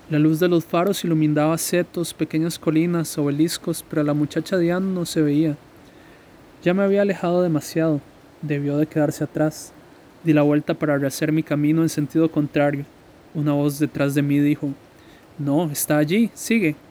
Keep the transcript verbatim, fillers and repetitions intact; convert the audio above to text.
La luz de los faros iluminaba setos, pequeñas colinas, obeliscos, pero la muchacha Diane no se veía. Ya me había alejado demasiado. Debió de quedarse atrás. Di la vuelta para rehacer mi camino en sentido contrario. Una voz detrás de mí dijo: «No, está allí, sigue».